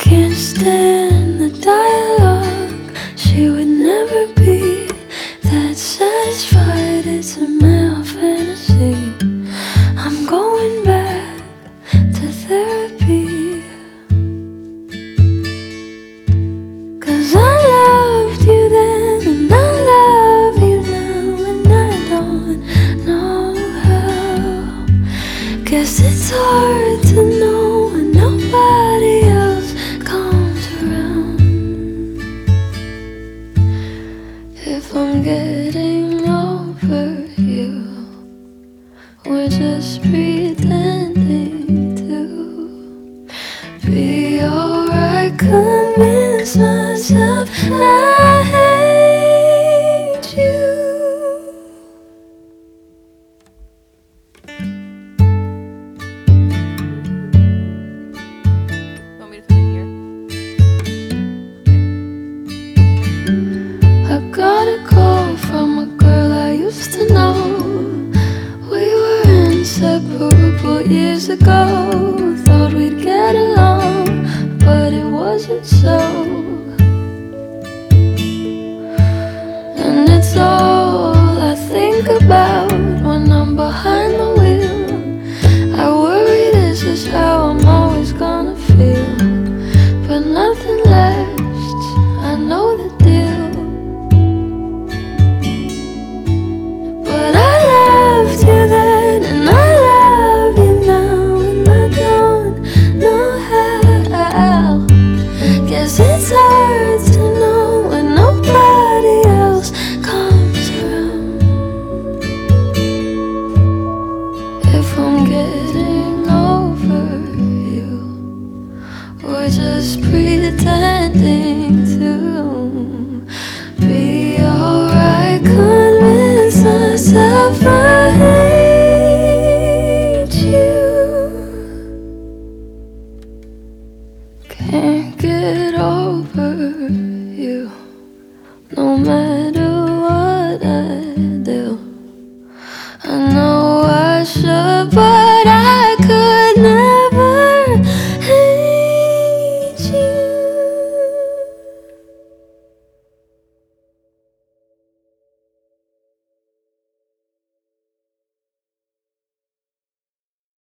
can't stand the dialogue. She would never be that satisfied. It's a male fantasy. I'm going back to therapy. 'Cause I loved you then and I love you now, and I don't know how. Guess it's hard to know when nobody else comes around. If I'm getting over you, we're just pretending to be alright. Convince myself I hate you. Want me to put it here? I got a call from a girl I used to know. We were inseparable years ago. Thought we'd get along, but it wasn't so. And it's all I think about when I'm behind the wheel. I worry this is how I'm always gonna feel, but nothing lasts, I know the deal. But I loved you then and I love you now, and I don't know how. Guess it's hard to know when nobody else comes around. If I'm getting over you, we're just pretending